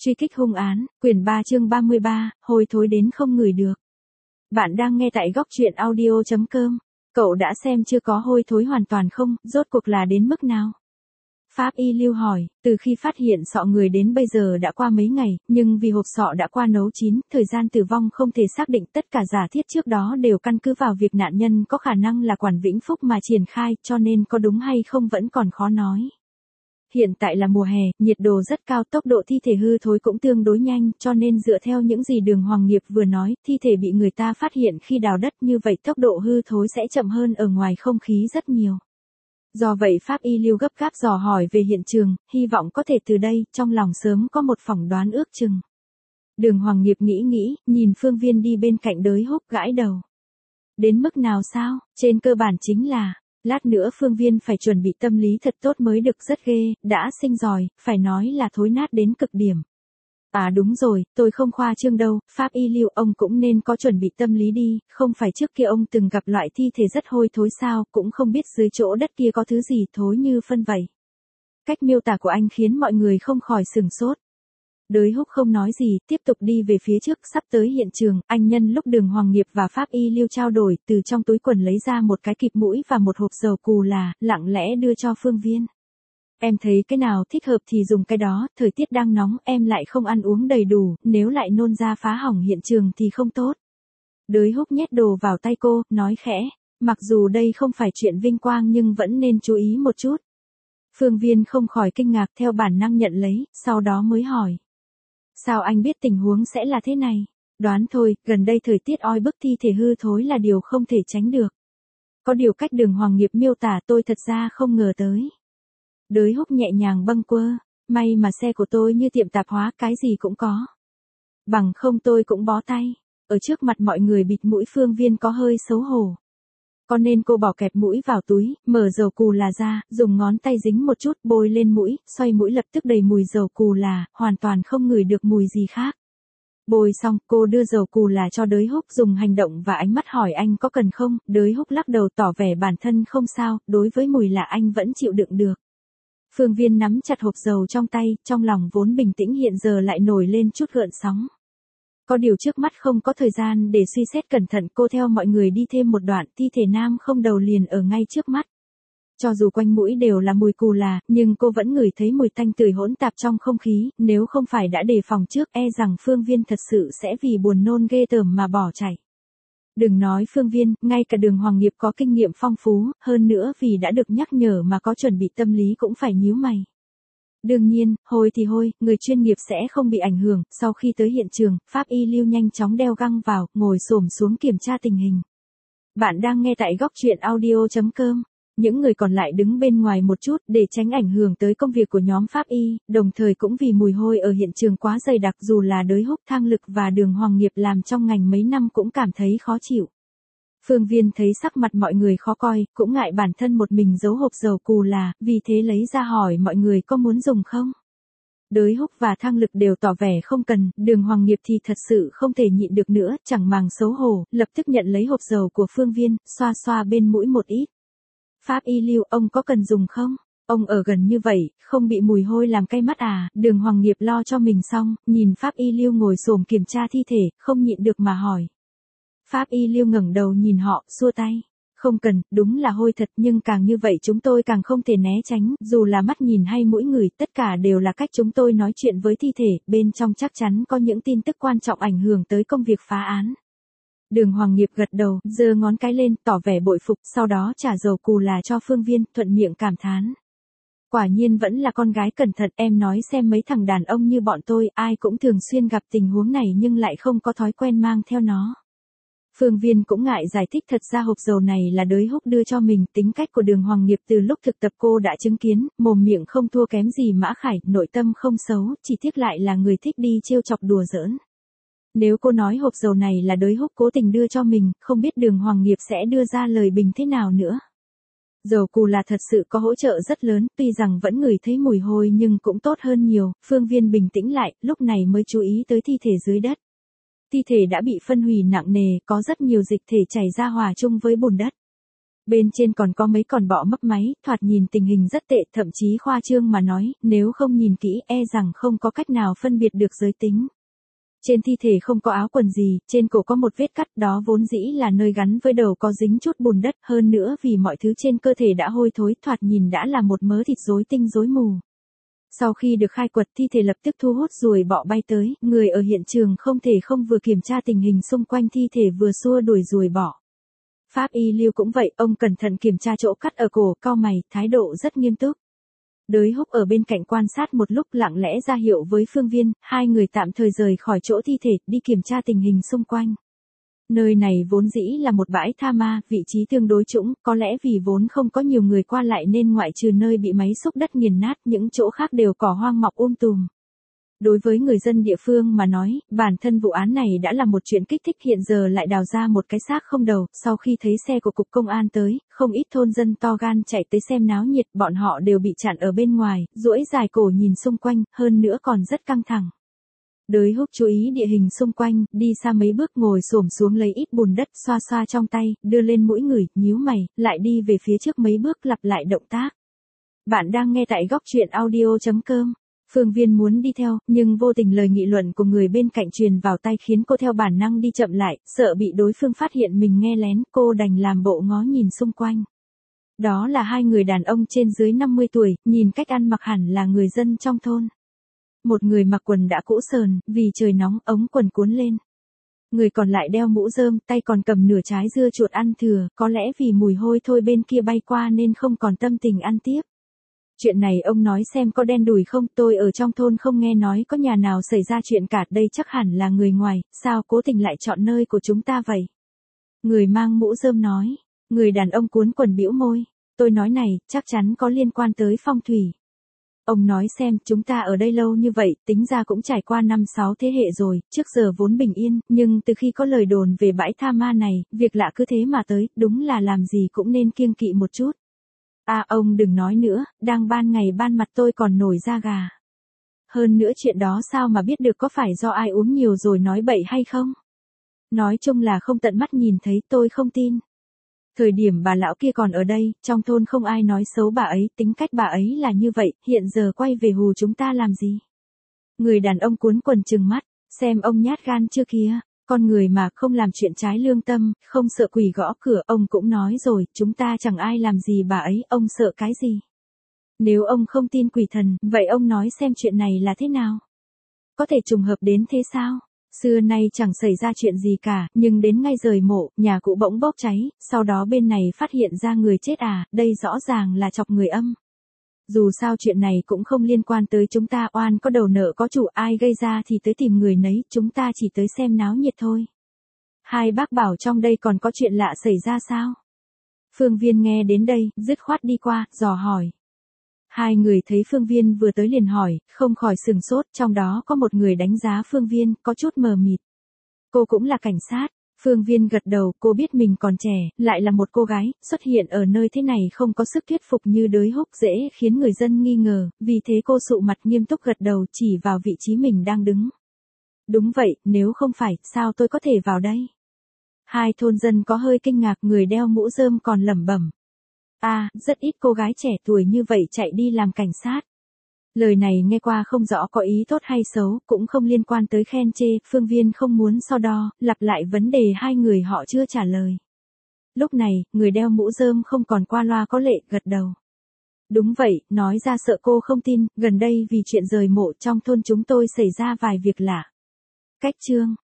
Truy kích hung án, quyển 3 chương 33, hôi thối đến không ngửi được. Bạn đang nghe tại góc truyện audio.com. Cậu đã xem chưa, có hôi thối hoàn toàn không, rốt cuộc là đến mức nào? Pháp y Lưu hỏi, từ khi phát hiện sọ người đến bây giờ đã qua mấy ngày, nhưng vì hộp sọ đã qua nấu chín, thời gian tử vong không thể xác định, tất cả giả thiết trước đó đều căn cứ vào việc nạn nhân có khả năng là Quản Vĩnh Phúc mà triển khai, cho nên có đúng hay không vẫn còn khó nói. Hiện tại là mùa hè, nhiệt độ rất cao, tốc độ thi thể hư thối cũng tương đối nhanh, cho nên dựa theo những gì Đường Hoàng Nghiệp vừa nói, thi thể bị người ta phát hiện khi đào đất, như vậy tốc độ hư thối sẽ chậm hơn ở ngoài không khí rất nhiều. Do vậy Pháp y Lưu gấp gáp dò hỏi về hiện trường, hy vọng có thể từ đây, trong lòng sớm có một phỏng đoán ước chừng. Đường Hoàng Nghiệp nghĩ, nhìn Phương Viên đi bên cạnh Đới Húc gãi đầu. Đến mức nào sao, trên cơ bản chính là, lát nữa Phương Viên phải chuẩn bị tâm lý thật tốt mới được, rất ghê, đã sinh rồi, phải nói là thối nát đến cực điểm. À đúng rồi, tôi không khoa trương đâu, Pháp y Lưu, ông cũng nên có chuẩn bị tâm lý đi, không phải trước kia ông từng gặp loại thi thể rất hôi thối sao, cũng không biết dưới chỗ đất kia có thứ gì thối như phân vậy. Cách miêu tả của anh khiến mọi người không khỏi sửng sốt. Đới Húc không nói gì, tiếp tục đi về phía trước, sắp tới hiện trường, anh nhân lúc Đường Hoàng Nghiệp và Pháp y Lưu trao đổi, từ trong túi quần lấy ra một cái kịp mũi và một hộp dầu cù là, lặng lẽ đưa cho Phương Viên. Em thấy cái nào thích hợp thì dùng cái đó, thời tiết đang nóng, em lại không ăn uống đầy đủ, nếu lại nôn ra phá hỏng hiện trường thì không tốt. Đới Húc nhét đồ vào tay cô, nói khẽ, mặc dù đây không phải chuyện vinh quang nhưng vẫn nên chú ý một chút. Phương Viên không khỏi kinh ngạc, theo bản năng nhận lấy, sau đó mới hỏi. Sao anh biết tình huống sẽ là thế này? Đoán thôi, gần đây thời tiết oi bức, thi thể hư thối là điều không thể tránh được. Có điều cách Đường Hoàng Nghiệp miêu tả tôi thật ra không ngờ tới. Đới Húc nhẹ nhàng bâng quơ, may mà xe của tôi như tiệm tạp hóa, cái gì cũng có. Bằng không tôi cũng bó tay. Ở trước mặt mọi người bịt mũi Phương Viên có hơi xấu hổ. Có nên cô bỏ kẹp mũi vào túi, mở dầu cù là ra, dùng ngón tay dính một chút, bôi lên mũi, xoay mũi lập tức đầy mùi dầu cù là, hoàn toàn không ngửi được mùi gì khác. Bôi xong, cô đưa dầu cù là cho Đới Húc, dùng hành động và ánh mắt hỏi anh có cần không, Đới Húc lắc đầu tỏ vẻ bản thân không sao, đối với mùi lạ anh vẫn chịu đựng được. Phương Viên nắm chặt hộp dầu trong tay, trong lòng vốn bình tĩnh hiện giờ lại nổi lên chút gợn sóng. Có điều trước mắt không có thời gian để suy xét cẩn thận, cô theo mọi người đi thêm một đoạn, thi thể nam không đầu liền ở ngay trước mắt. Cho dù quanh mũi đều là mùi cù là, nhưng cô vẫn ngửi thấy mùi tanh tưởi hỗn tạp trong không khí, nếu không phải đã đề phòng trước, e rằng Phương Viên thật sự sẽ vì buồn nôn ghê tởm mà bỏ chạy. Đừng nói Phương Viên, ngay cả Đường Hoàng Nghiệp có kinh nghiệm phong phú, hơn nữa vì đã được nhắc nhở mà có chuẩn bị tâm lý cũng phải nhíu mày. Đương nhiên, hôi thì hôi, người chuyên nghiệp sẽ không bị ảnh hưởng, sau khi tới hiện trường, Pháp y Lưu nhanh chóng đeo găng vào, ngồi xổm xuống kiểm tra tình hình. Bạn đang nghe tại góc truyện audio.com. Những người còn lại đứng bên ngoài một chút để tránh ảnh hưởng tới công việc của nhóm Pháp y, đồng thời cũng vì mùi hôi ở hiện trường quá dày đặc, dù là Đới Húc, Thang Lực và Đường Hoàng Nghiệp làm trong ngành mấy năm cũng cảm thấy khó chịu. Phương Viên thấy sắc mặt mọi người khó coi, cũng ngại bản thân một mình giấu hộp dầu cù là, vì thế lấy ra hỏi mọi người có muốn dùng không. Đới Húc và Thang Lực đều tỏ vẻ không cần, Đường Hoàng Nghiệp thì thật sự không thể nhịn được nữa, chẳng màng xấu hổ, lập tức nhận lấy hộp dầu của Phương Viên, xoa xoa bên mũi một ít. Pháp y Lưu, ông có cần dùng không? Ông ở gần như vậy, không bị mùi hôi làm cay mắt à? Đường Hoàng Nghiệp lo cho mình xong, nhìn Pháp y Lưu ngồi xổm kiểm tra thi thể, không nhịn được mà hỏi. Pháp y Lưu ngẩng đầu nhìn họ, xua tay. Không cần, đúng là hôi thật, nhưng càng như vậy chúng tôi càng không thể né tránh, dù là mắt nhìn hay mũi ngửi, tất cả đều là cách chúng tôi nói chuyện với thi thể, bên trong chắc chắn có những tin tức quan trọng ảnh hưởng tới công việc phá án. Đường Hoàng Nghiệp gật đầu, giơ ngón cái lên, tỏ vẻ bội phục, sau đó trả dầu cù là cho Phương Viên, thuận miệng cảm thán. Quả nhiên vẫn là con gái cẩn thận, em nói xem mấy thằng đàn ông như bọn tôi, ai cũng thường xuyên gặp tình huống này nhưng lại không có thói quen mang theo nó. Phương Viên cũng ngại giải thích, thật ra hộp dầu này là Đới Húc đưa cho mình, tính cách của Đường Hoàng Nghiệp từ lúc thực tập cô đã chứng kiến, mồm miệng không thua kém gì Mã Khải, nội tâm không xấu, chỉ tiếc lại là người thích đi trêu chọc đùa giỡn. Nếu cô nói hộp dầu này là Đới Húc cố tình đưa cho mình, không biết Đường Hoàng Nghiệp sẽ đưa ra lời bình thế nào nữa. Dầu cù là thật sự có hỗ trợ rất lớn, tuy rằng vẫn ngửi thấy mùi hôi nhưng cũng tốt hơn nhiều, Phương Viên bình tĩnh lại, lúc này mới chú ý tới thi thể dưới đất. Thi thể đã bị phân hủy nặng nề, có rất nhiều dịch thể chảy ra hòa chung với bùn đất. Bên trên còn có mấy con bọ mấp máy, thoạt nhìn tình hình rất tệ, thậm chí khoa trương mà nói, nếu không nhìn kỹ e rằng không có cách nào phân biệt được giới tính. Trên thi thể không có áo quần gì, trên cổ có một vết cắt, đó vốn dĩ là nơi gắn với đầu có dính chút bùn đất, hơn nữa vì mọi thứ trên cơ thể đã hôi thối, thoạt nhìn đã là một mớ thịt rối tinh rối mù. Sau khi được khai quật, thi thể lập tức thu hút ruồi bọ bay tới, người ở hiện trường không thể không vừa kiểm tra tình hình xung quanh thi thể vừa xua đuổi ruồi bọ. Pháp y Lưu cũng vậy, ông cẩn thận kiểm tra chỗ cắt ở cổ, cau mày, thái độ rất nghiêm túc. Đới Húc ở bên cạnh quan sát một lúc, lặng lẽ ra hiệu với Phương Viên, hai người tạm thời rời khỏi chỗ thi thể, đi kiểm tra tình hình xung quanh. Nơi này vốn dĩ là một bãi tha ma, vị trí tương đối trũng, có lẽ vì vốn không có nhiều người qua lại nên ngoại trừ nơi bị máy xúc đất nghiền nát, những chỗ khác đều cỏ hoang mọc tùm. Đối với người dân địa phương mà nói, bản thân vụ án này đã là một chuyện kích thích, hiện giờ lại đào ra một cái xác không đầu, sau khi thấy xe của cục công an tới, không ít thôn dân to gan chạy tới xem náo nhiệt, bọn họ đều bị chặn ở bên ngoài, duỗi dài cổ nhìn xung quanh, hơn nữa còn rất căng thẳng. Đới Húc chú ý địa hình xung quanh, đi xa mấy bước ngồi xổm xuống lấy ít bùn đất xoa xoa trong tay, đưa lên mũi ngửi, nhíu mày, lại đi về phía trước mấy bước lặp lại động tác. Bạn đang nghe tại góc truyện audio.com. Phương Viên muốn đi theo, nhưng vô tình lời nghị luận của người bên cạnh truyền vào tai khiến cô theo bản năng đi chậm lại, sợ bị đối phương phát hiện mình nghe lén, cô đành làm bộ ngó nhìn xung quanh. Đó là hai người đàn ông trên dưới 50 tuổi, nhìn cách ăn mặc hẳn là người dân trong thôn. Một người mặc quần đã cũ sờn, vì trời nóng, ống quần cuốn lên. Người còn lại đeo mũ rơm, tay còn cầm nửa trái dưa chuột ăn thừa, có lẽ vì mùi hôi thôi bên kia bay qua nên không còn tâm tình ăn tiếp. Chuyện này ông nói xem có đen đủi không, tôi ở trong thôn không nghe nói có nhà nào xảy ra chuyện cả, đây chắc hẳn là người ngoài, sao cố tình lại chọn nơi của chúng ta vậy? Người mang mũ rơm nói, người đàn ông cuốn quần bĩu môi, tôi nói này, chắc chắn có liên quan tới phong thủy. Ông nói xem, chúng ta ở đây lâu như vậy, tính ra cũng trải qua 5-6 thế hệ rồi, trước giờ vốn bình yên, nhưng từ khi có lời đồn về bãi tha ma này, việc lạ cứ thế mà tới, đúng là làm gì cũng nên kiêng kỵ một chút. À ông đừng nói nữa, đang ban ngày ban mặt tôi còn nổi da gà. Hơn nữa chuyện đó sao mà biết được, có phải do ai uống nhiều rồi nói bậy hay không? Nói chung là không tận mắt nhìn thấy, tôi không tin. Thời điểm bà lão kia còn ở đây, trong thôn không ai nói xấu bà ấy, tính cách bà ấy là như vậy, hiện giờ quay về hù chúng ta làm gì? Người đàn ông cuốn quần trừng mắt, xem ông nhát gan chưa kìa. Con người mà không làm chuyện trái lương tâm, không sợ quỷ gõ cửa, ông cũng nói rồi, chúng ta chẳng ai làm gì bà ấy, ông sợ cái gì? Nếu ông không tin quỷ thần, vậy ông nói xem chuyện này là thế nào? Có thể trùng hợp đến thế sao? Xưa nay chẳng xảy ra chuyện gì cả, nhưng đến ngay rời mộ, nhà cũ bỗng bốc cháy, sau đó bên này phát hiện ra người chết à, đây rõ ràng là chọc người âm. Dù sao chuyện này cũng không liên quan tới chúng ta, oan có đầu nợ có chủ, ai gây ra thì tới tìm người nấy, chúng ta chỉ tới xem náo nhiệt thôi. Hai bác bảo trong đây còn có chuyện lạ xảy ra sao? Phương Viên nghe đến đây, dứt khoát đi qua, dò hỏi. Hai người thấy Phương Viên vừa tới liền hỏi, không khỏi sừng sốt, trong đó có một người đánh giá Phương Viên, có chút mờ mịt. Cô cũng là cảnh sát. Phương Viên gật đầu, cô biết mình còn trẻ, lại là một cô gái, xuất hiện ở nơi thế này không có sức thuyết phục như Đới Húc, dễ khiến người dân nghi ngờ, vì thế cô sụ mặt nghiêm túc gật đầu, chỉ vào vị trí mình đang đứng. Đúng vậy, nếu không phải, sao tôi có thể vào đây? Hai thôn dân có hơi kinh ngạc, người đeo mũ rơm còn lẩm bẩm. À, rất ít cô gái trẻ tuổi như vậy chạy đi làm cảnh sát. Lời này nghe qua không rõ có ý tốt hay xấu, cũng không liên quan tới khen chê, Phương Viên không muốn so đo, lặp lại vấn đề hai người họ chưa trả lời. Lúc này, người đeo mũ rơm không còn qua loa có lệ, gật đầu. Đúng vậy, nói ra sợ cô không tin, gần đây vì chuyện rời mộ trong thôn chúng tôi xảy ra vài việc lạ. Cách chương